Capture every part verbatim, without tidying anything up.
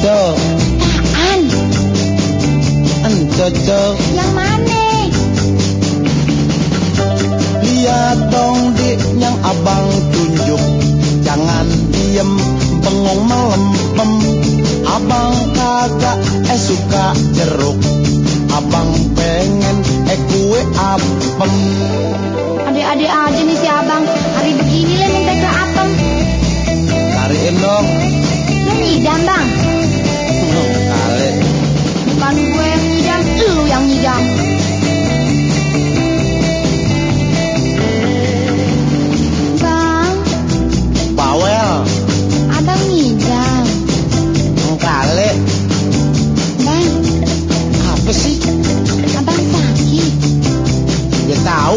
Tuh. Apaan? Ento tuh. Yang mana? Lihat dong dik yang abang tunjuk. Jangan diem bengong melempem. Abang kagak eh suka jeruk. Abang pengen eh kue apem. Adik-adik aja nih si abang. Hari begini lah minta ke apem. Cariin dong. Lu nyidam bang? Kali. Bukan gue yang nyidam, lu yang nyidam. Bang, Bawel. abang nyidam. Kali. Bang, Apa sih? abang sakit. Ya tahu.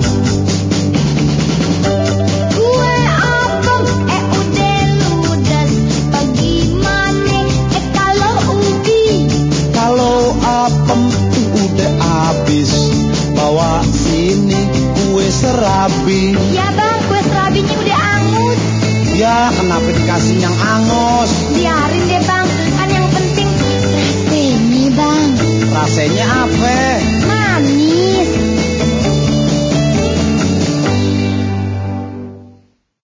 Gue apem, eh udah ludes. Bagaimana eh kalau ubi? Kalau apem udah habis, bawa sini kue serabi. Ya bang, kue serabinya udah angus. Ya kenapa dikasih yang angus? Biarin